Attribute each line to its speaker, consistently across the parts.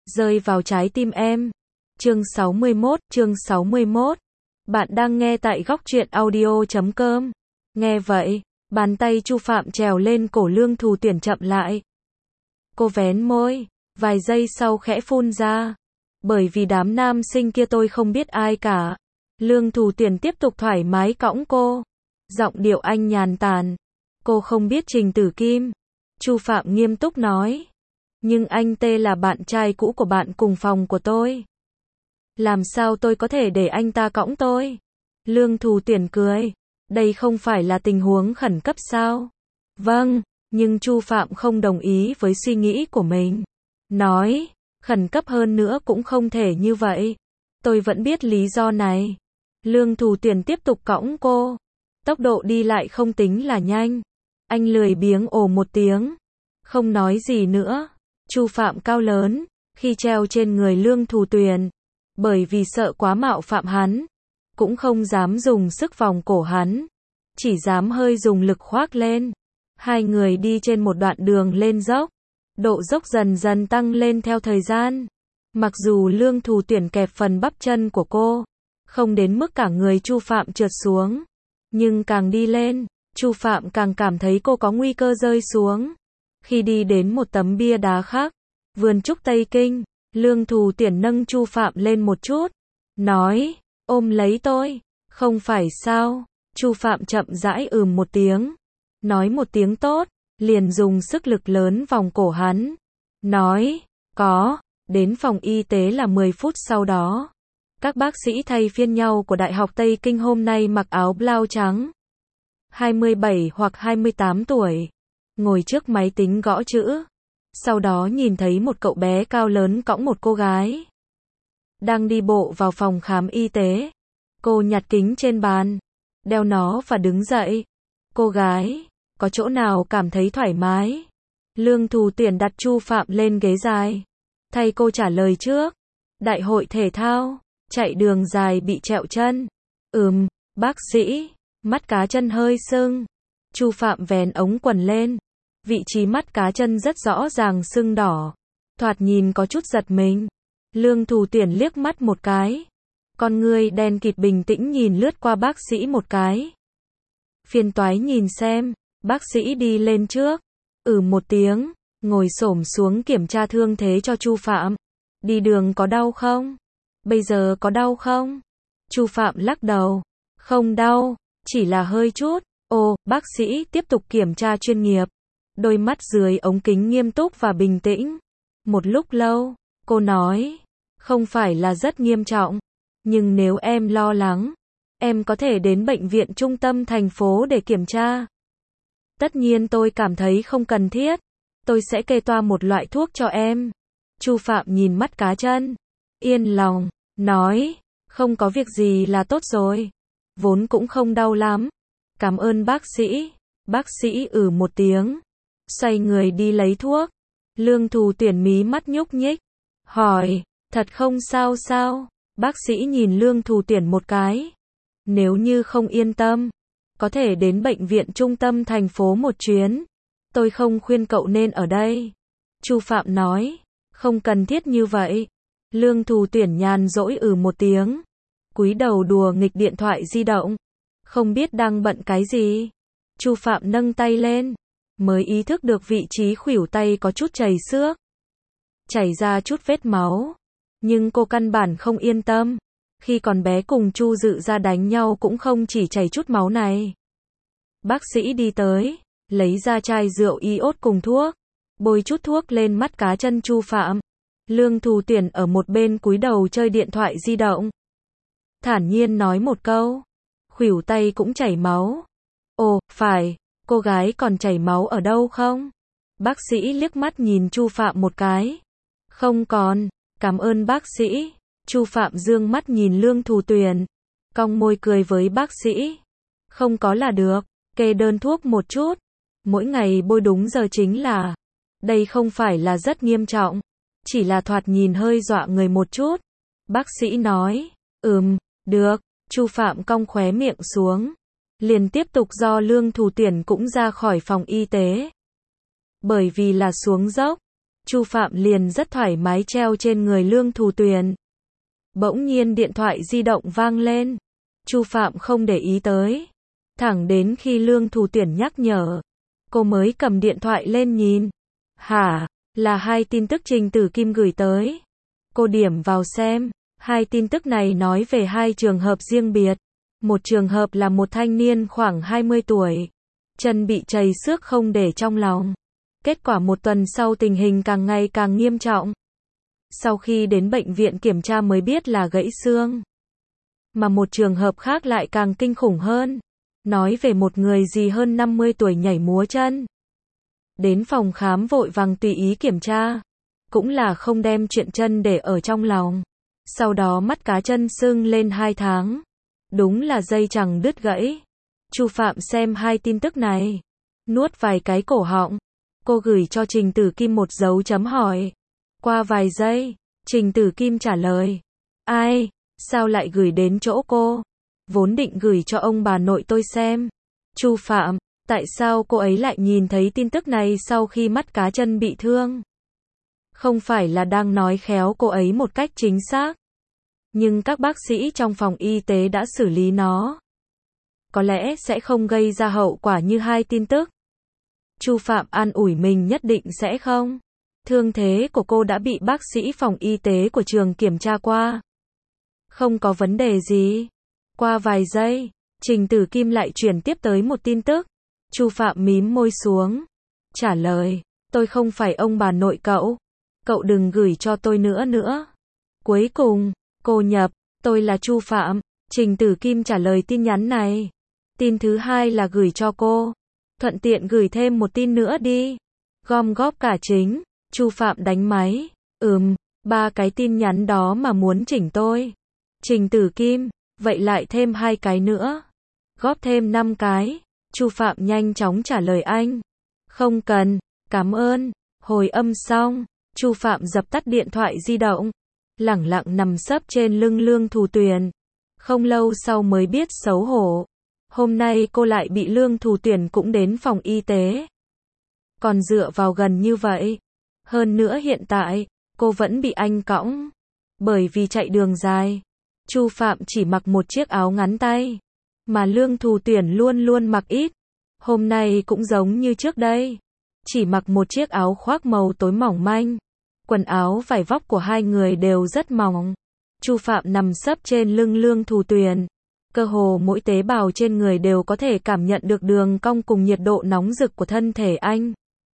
Speaker 1: rơi vào trái tim em. Chương 61. Bạn đang nghe tại góc truyện audio.com. Nghe vậy, bàn tay Chu Phạm trèo lên cổ Lương Thù Tuyển chậm lại. Cô vén môi, vài giây sau khẽ phun ra. Bởi vì đám nam sinh kia tôi không biết ai cả. Lương Thù Tuyển tiếp tục thoải mái cõng cô. Giọng điệu anh nhàn tản. Cô không biết Trình Tử Kim. Chu Phạm nghiêm túc nói. Nhưng anh T là bạn trai cũ của bạn cùng phòng của tôi. Làm sao tôi có thể để anh ta cõng tôi? Lương Thù Tuyển cười. Đây không phải là tình huống khẩn cấp sao? Vâng, nhưng Chu Phạm không đồng ý với suy nghĩ của mình. Nói, khẩn cấp hơn nữa cũng không thể như vậy. Tôi vẫn biết lý do này. Lương Thù Tuyển tiếp tục cõng cô. Tốc độ đi lại không tính là nhanh. Anh lười biếng ồ một tiếng. Không nói gì nữa. Chu Phạm cao lớn, khi treo trên người Lương Thù Tuyển. Bởi vì sợ quá mạo phạm hắn. Cũng không dám dùng sức vòng cổ hắn. Chỉ dám hơi dùng lực khoác lên. Hai người đi trên một đoạn đường lên dốc. Độ dốc dần dần tăng lên theo thời gian. Mặc dù Lương Thù Tuyển kẹp phần bắp chân của cô. Không đến mức cả người Chu Phạm trượt xuống. Nhưng càng đi lên, Chu Phạm càng cảm thấy cô có nguy cơ rơi xuống. Khi đi đến một tấm bia đá khác, vườn trúc Tây Kinh, Lương Thù Tuyển nâng Chu Phạm lên một chút. Nói, ôm lấy tôi. Không phải sao? Chu Phạm chậm rãi một tiếng. Nói một tiếng tốt, liền dùng sức lực lớn vòng cổ hắn. Nói, có, đến phòng y tế là 10 phút sau đó. Các bác sĩ thay phiên nhau của Đại học Tây Kinh hôm nay mặc áo blau trắng. 27 hoặc 28 tuổi. Ngồi trước máy tính gõ chữ. Sau đó nhìn thấy một cậu bé cao lớn cõng một cô gái. Đang đi bộ vào phòng khám y tế. Cô nhặt kính trên bàn. Đeo nó và đứng dậy. Cô gái, có chỗ nào cảm thấy thoải mái? Lương Thù Tuyển đặt Chu Phạm lên ghế dài. Thay cô trả lời trước. Đại hội thể thao. Chạy đường dài bị trẹo chân. Bác sĩ. Mắt cá chân hơi sưng. Chu Phạm vén ống quần lên. Vị trí mắt cá chân rất rõ ràng sưng đỏ. Thoạt nhìn có chút giật mình. Lương Thù Tuyển liếc mắt một cái. Con ngươi đen kịt bình tĩnh nhìn lướt qua bác sĩ một cái. Phiền toái nhìn xem. Bác sĩ đi lên trước. Một tiếng. Ngồi xổm xuống kiểm tra thương thế cho Chu Phạm. Đi đường có đau không? Bây giờ có đau không? Chu Phạm lắc đầu. Không đau. Chỉ là hơi chút. Bác sĩ tiếp tục kiểm tra chuyên nghiệp. Đôi mắt dưới ống kính nghiêm túc và bình tĩnh. Một lúc lâu, cô nói. Không phải là rất nghiêm trọng. Nhưng nếu em lo lắng, em có thể đến bệnh viện trung tâm thành phố để kiểm tra. Tất nhiên tôi cảm thấy không cần thiết. Tôi sẽ kê toa một loại thuốc cho em. Chu Phạm nhìn mắt cá chân. Yên lòng, nói. Không có việc gì là tốt rồi. Vốn cũng không đau lắm. Cảm ơn bác sĩ. Bác sĩ một tiếng. Xoay người đi lấy thuốc. Lương Thù Tuyển mí mắt nhúc nhích. Hỏi, thật không sao sao? Bác sĩ nhìn Lương Thù Tuyển một cái. Nếu như không yên tâm, có thể đến bệnh viện trung tâm thành phố một chuyến. Tôi không khuyên cậu nên ở đây. Chu Phạm nói, không cần thiết như vậy. Lương Thù Tuyển nhàn dỗi một tiếng. Cúi đầu đùa nghịch điện thoại di động. Không biết đang bận cái gì. Chu Phạm nâng tay lên. Mới ý thức được vị trí khuỷu tay có chút chảy xước. Chảy ra chút vết máu. Nhưng cô căn bản không yên tâm. Khi còn bé cùng Chu Dự ra đánh nhau cũng không chỉ chảy chút máu này. Bác sĩ đi tới. Lấy ra chai rượu iốt cùng thuốc. Bôi chút thuốc lên mắt cá chân Chu Phạm. Lương Thù Tuyển ở một bên cúi đầu chơi điện thoại di động. Thản nhiên nói một câu. Khuỷu tay cũng chảy máu. Phải. Cô gái còn chảy máu ở đâu không? Bác sĩ liếc mắt nhìn Chu Phạm một cái. Không còn. Cảm ơn bác sĩ. Chu Phạm dương mắt nhìn Lương Thù Tuyển. Cong môi cười với bác sĩ. Không có là được. Kê đơn thuốc một chút. Mỗi ngày bôi đúng giờ chính là. Đây không phải là rất nghiêm trọng. Chỉ là thoạt nhìn hơi dọa người một chút. Bác sĩ nói. Được. Chu Phạm cong khóe miệng xuống. Liền tiếp tục do Lương Thù Tuyển cũng ra khỏi phòng y tế. Bởi vì là xuống dốc, Chu Phạm liền rất thoải mái treo trên người Lương Thù Tuyền. Bỗng nhiên điện thoại di động vang lên. Chu Phạm không để ý tới. Thẳng đến khi Lương Thù Tuyền nhắc nhở, cô mới cầm điện thoại lên nhìn. Hả, là 2 tin tức Trình Tử Kim gửi tới. Cô điểm vào xem. 2 tin tức này nói về 2 trường hợp riêng biệt. Một trường hợp là một thanh niên khoảng 20 tuổi. Chân bị trầy xước không để trong lòng. Kết quả 1 tuần sau tình hình càng ngày càng nghiêm trọng. Sau khi đến bệnh viện kiểm tra mới biết là gãy xương. Mà một trường hợp khác lại càng kinh khủng hơn. Nói về một người gì hơn 50 tuổi nhảy múa chân. Đến phòng khám vội vàng tùy ý kiểm tra. Cũng là không đem chuyện chân để ở trong lòng. Sau đó mắt cá chân sưng lên 2 tháng. Đúng là dây chằng đứt gãy. Chu Phạm xem 2 tin tức này. Nuốt vài cái cổ họng. Cô gửi cho Trình Tử Kim một dấu chấm hỏi. Qua vài giây, Trình Tử Kim trả lời. Ai, sao lại gửi đến chỗ cô? Vốn định gửi cho ông bà nội tôi xem. Chu Phạm, tại sao cô ấy lại nhìn thấy tin tức này sau khi mắt cá chân bị thương? Không phải là đang nói khéo cô ấy một cách chính xác. Nhưng các bác sĩ trong phòng y tế đã xử lý nó. Có lẽ sẽ không gây ra hậu quả như 2 tin tức. Chu Phạm an ủi mình nhất định sẽ không. Thương thế của cô đã bị bác sĩ phòng y tế của trường kiểm tra qua. Không có vấn đề gì. Qua vài giây, Trình Tử Kim lại chuyển tiếp tới một tin tức. Chu Phạm mím môi xuống. Trả lời, tôi không phải ông bà nội cậu. Cậu đừng gửi cho tôi nữa. Cuối cùng, cô nhập, tôi là Chu Phạm. Trình Tử Kim trả lời tin nhắn này. Tin thứ 2 là gửi cho cô. Thuận tiện gửi thêm một tin nữa đi. Gom góp cả chính. Chu Phạm đánh máy. 3 cái tin nhắn đó mà muốn chỉnh tôi. Trình Tử Kim, vậy lại thêm 2 cái nữa. Góp thêm 5 cái. Chu Phạm nhanh chóng trả lời anh. Không cần, cảm ơn. Hồi âm xong, Chu Phạm dập tắt điện thoại di động. Lẳng lặng nằm sấp trên lưng Lương Thù Tuyền. Không lâu sau mới biết xấu hổ. Hôm nay cô lại bị Lương Thù Tuyền cũng đến phòng y tế. Còn dựa vào gần như vậy. Hơn nữa hiện tại, cô vẫn bị anh cõng. Bởi vì chạy đường dài. Chu Phạm chỉ mặc một chiếc áo ngắn tay. Mà Lương Thù Tuyền luôn luôn mặc ít. Hôm nay cũng giống như trước đây. Chỉ mặc một chiếc áo khoác màu tối mỏng manh. Quần áo vải vóc của 2 người đều rất mỏng. Chu Phạm nằm sấp trên lưng Lương Thù Tuyền. Cơ hồ mỗi tế bào trên người đều có thể cảm nhận được đường cong cùng nhiệt độ nóng rực của thân thể anh.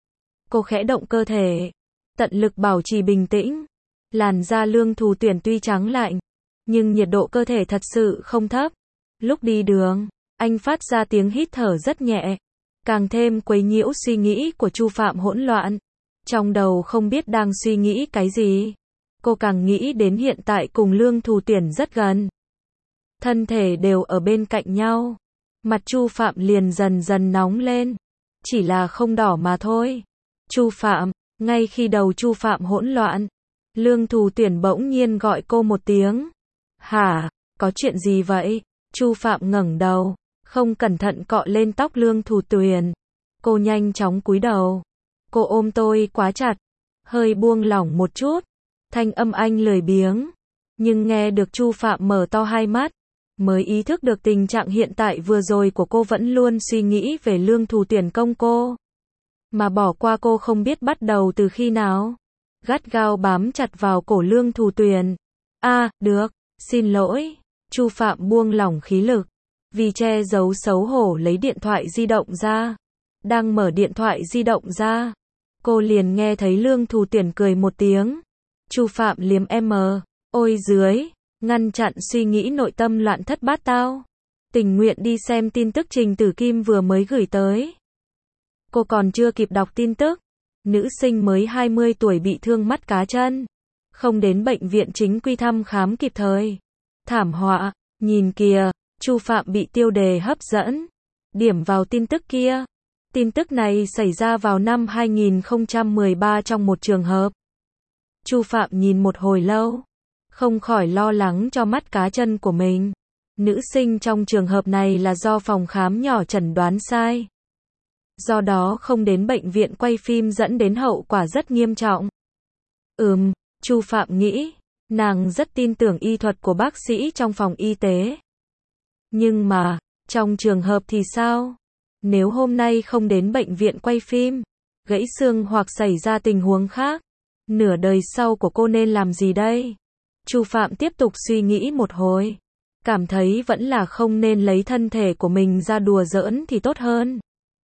Speaker 1: Cô khẽ động cơ thể. Tận lực bảo trì bình tĩnh. Làn da Lương Thù Tuyền tuy trắng lạnh. Nhưng nhiệt độ cơ thể thật sự không thấp. Lúc đi đường, anh phát ra tiếng hít thở rất nhẹ. Càng thêm quấy nhiễu suy nghĩ của Chu Phạm hỗn loạn. Trong đầu không biết đang suy nghĩ cái gì. Cô càng nghĩ đến hiện tại cùng Lương Thù Tuyền rất gần. Thân thể đều ở bên cạnh nhau. Mặt Chu Phạm liền dần dần nóng lên. Chỉ là không đỏ mà thôi. Chu Phạm, ngay khi đầu Chu Phạm hỗn loạn, Lương Thù Tuyền bỗng nhiên gọi cô một tiếng. Hả, có chuyện gì vậy? Chu Phạm ngẩng đầu, không cẩn thận cọ lên tóc Lương Thù Tuyền. Cô nhanh chóng cúi đầu. Cô ôm tôi quá chặt, hơi buông lỏng một chút. Thanh âm anh lười biếng, nhưng nghe được Chu Phạm mở to hai mắt, mới ý thức được tình trạng hiện tại vừa rồi của cô vẫn luôn suy nghĩ về Lương Thù Tuyền công cô. Mà bỏ qua cô không biết bắt đầu từ khi nào. Gắt gao bám chặt vào cổ Lương Thù Tuyền. Được, xin lỗi. Chu Phạm buông lỏng khí lực. Vì che giấu xấu hổ lấy điện thoại di động ra. Đang mở điện thoại di động ra. Cô liền nghe thấy Lương Thù Tuyền cười một tiếng. Chu Phạm liếm ôi dưới, ngăn chặn suy nghĩ nội tâm loạn thất bát tao. Tình nguyện đi xem tin tức Trình Tử Kim vừa mới gửi tới. Cô còn chưa kịp đọc tin tức. Nữ sinh mới 20 tuổi bị thương mắt cá chân. Không đến bệnh viện chính quy thăm khám kịp thời. Thảm họa, nhìn kìa, Chu Phạm bị tiêu đề hấp dẫn. Điểm vào tin tức kia. Tin tức này xảy ra vào năm 2013 trong một trường hợp. Chu Phạm nhìn một hồi lâu, không khỏi lo lắng cho mắt cá chân của mình. Nữ sinh trong trường hợp này là do phòng khám nhỏ chẩn đoán sai. Do đó không đến bệnh viện quay phim dẫn đến hậu quả rất nghiêm trọng. Chu Phạm nghĩ, nàng rất tin tưởng y thuật của bác sĩ trong phòng y tế. Nhưng mà, trong trường hợp thì sao? Nếu hôm nay không đến bệnh viện quay phim, gãy xương hoặc xảy ra tình huống khác, nửa đời sau của cô nên làm gì đây? Chu Phạm tiếp tục suy nghĩ một hồi, cảm thấy vẫn là không nên lấy thân thể của mình ra đùa giỡn thì tốt hơn.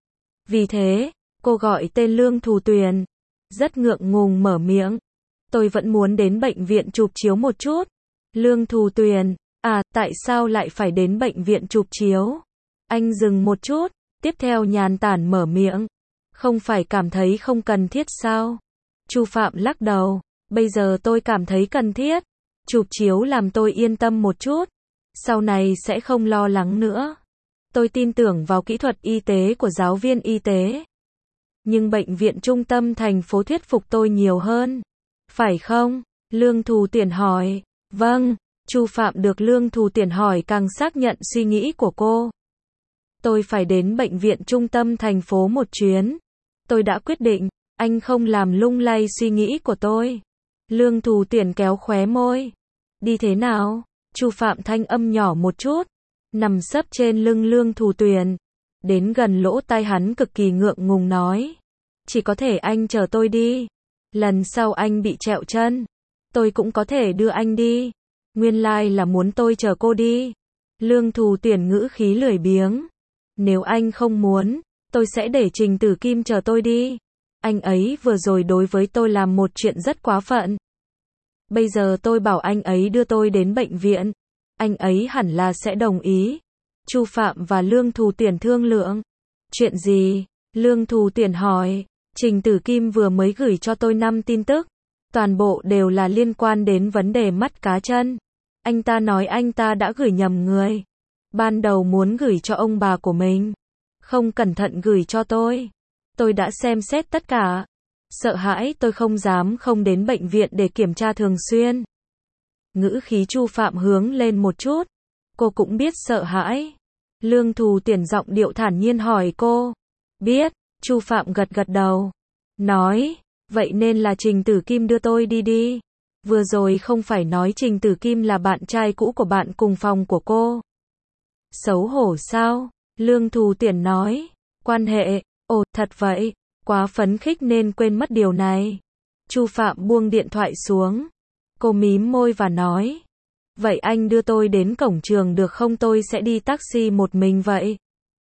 Speaker 1: Vì thế, cô gọi tên Lương Thù Tuyền, rất ngượng ngùng mở miệng. Tôi vẫn muốn đến bệnh viện chụp chiếu một chút. Lương Thù Tuyền, tại sao lại phải đến bệnh viện chụp chiếu? Anh dừng một chút, tiếp theo nhàn tản mở miệng. Không phải cảm thấy không cần thiết sao? Chu Phạm lắc đầu, bây giờ tôi cảm thấy cần thiết. Chụp chiếu làm tôi yên tâm một chút. Sau này sẽ không lo lắng nữa. Tôi tin tưởng vào kỹ thuật y tế của giáo viên y tế. Nhưng bệnh viện trung tâm thành phố thuyết phục tôi nhiều hơn. Phải không? Lương Thù Tuyền hỏi. Vâng. Chu Phạm được Lương Thù Tuyền hỏi càng xác nhận suy nghĩ của cô. Tôi phải đến bệnh viện trung tâm thành phố một chuyến. Tôi đã quyết định, anh không làm lung lay suy nghĩ của tôi. Lương Thù Tuyền kéo khóe môi. Đi thế nào? Chu Phạm thanh âm nhỏ một chút, nằm sấp trên lưng Lương Thù Tuyền, đến gần lỗ tai hắn cực kỳ ngượng ngùng nói. Chỉ có thể anh chở tôi đi. Lần sau anh bị trẹo chân, tôi cũng có thể đưa anh đi. Nguyên lai là muốn tôi chở cô đi. Lương Thù Tuyền ngữ khí lười biếng. Nếu anh không muốn, tôi sẽ để Trình Tử Kim chở tôi đi. Anh ấy vừa rồi đối với tôi làm một chuyện rất quá phận. Bây giờ tôi bảo anh ấy đưa tôi đến bệnh viện, anh ấy hẳn là sẽ đồng ý. Chu Phạm và Lương Thù Tuyền thương lượng. Chuyện gì? Lương Thù Tuyền hỏi. Trình Tử Kim vừa mới gửi cho tôi 5 tin tức. Toàn bộ đều là liên quan đến vấn đề mắt cá chân. Anh ta nói anh ta đã gửi nhầm người. Ban đầu muốn gửi cho ông bà của mình. Không cẩn thận gửi cho tôi. Tôi đã xem xét tất cả. Sợ hãi tôi không dám không đến bệnh viện để kiểm tra thường xuyên. Ngữ khí Chu Phạm hướng lên một chút. Cô cũng biết sợ hãi. Lương Thù Tuyền giọng điệu thản nhiên hỏi cô. Biết. Chu Phạm gật gật đầu. Nói, vậy nên là Trình Tử Kim đưa tôi đi đi. Vừa rồi không phải nói Trình Tử Kim là bạn trai cũ của bạn cùng phòng của cô. Xấu hổ sao? Lương Thù Tuyền nói. Quan hệ, ồ thật vậy, quá phấn khích nên quên mất điều này. Chu Phạm buông điện thoại xuống. Cô mím môi và nói. Vậy anh đưa tôi đến cổng trường được không, tôi sẽ đi taxi một mình vậy.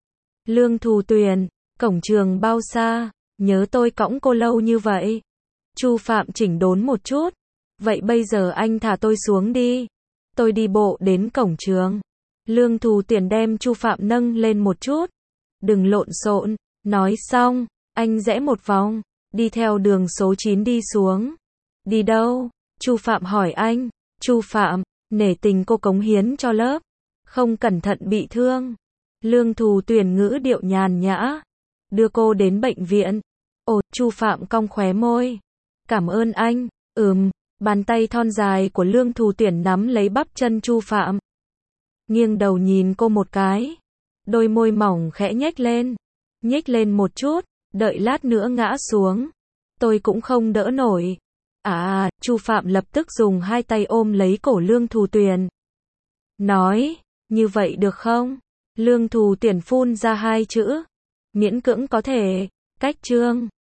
Speaker 1: Lương Thù Tuyền, cổng trường bao xa, nhớ tôi cõng cô lâu như vậy. Chu Phạm chỉnh đốn một chút. Vậy bây giờ anh thả tôi xuống đi. Tôi đi bộ đến cổng trường. Lương Thù Tuyền đem Chu Phạm nâng lên một chút. Đừng lộn xộn. Nói xong, anh rẽ một vòng, đi theo đường số 9 đi xuống. Đi đâu? Chu Phạm hỏi anh. Chu Phạm, nể tình cô cống hiến cho lớp, không cẩn thận bị thương. Lương Thù Tuyền ngữ điệu nhàn nhã. Đưa cô đến bệnh viện. Ồ, Chu Phạm cong khóe môi. Cảm ơn anh. Bàn tay thon dài của Lương Thù Tuyền nắm lấy bắp chân Chu Phạm. Nghiêng đầu nhìn cô một cái. Đôi môi mỏng khẽ nhếch lên. Nhếch lên một chút, đợi lát nữa ngã xuống. Tôi cũng không đỡ nổi. Chu Phạm lập tức dùng hai tay ôm lấy cổ Lương Thù Tuyền. Nói, như vậy được không? Lương Thù Tuyền phun ra hai chữ. Miễn cưỡng có thể, cách chương.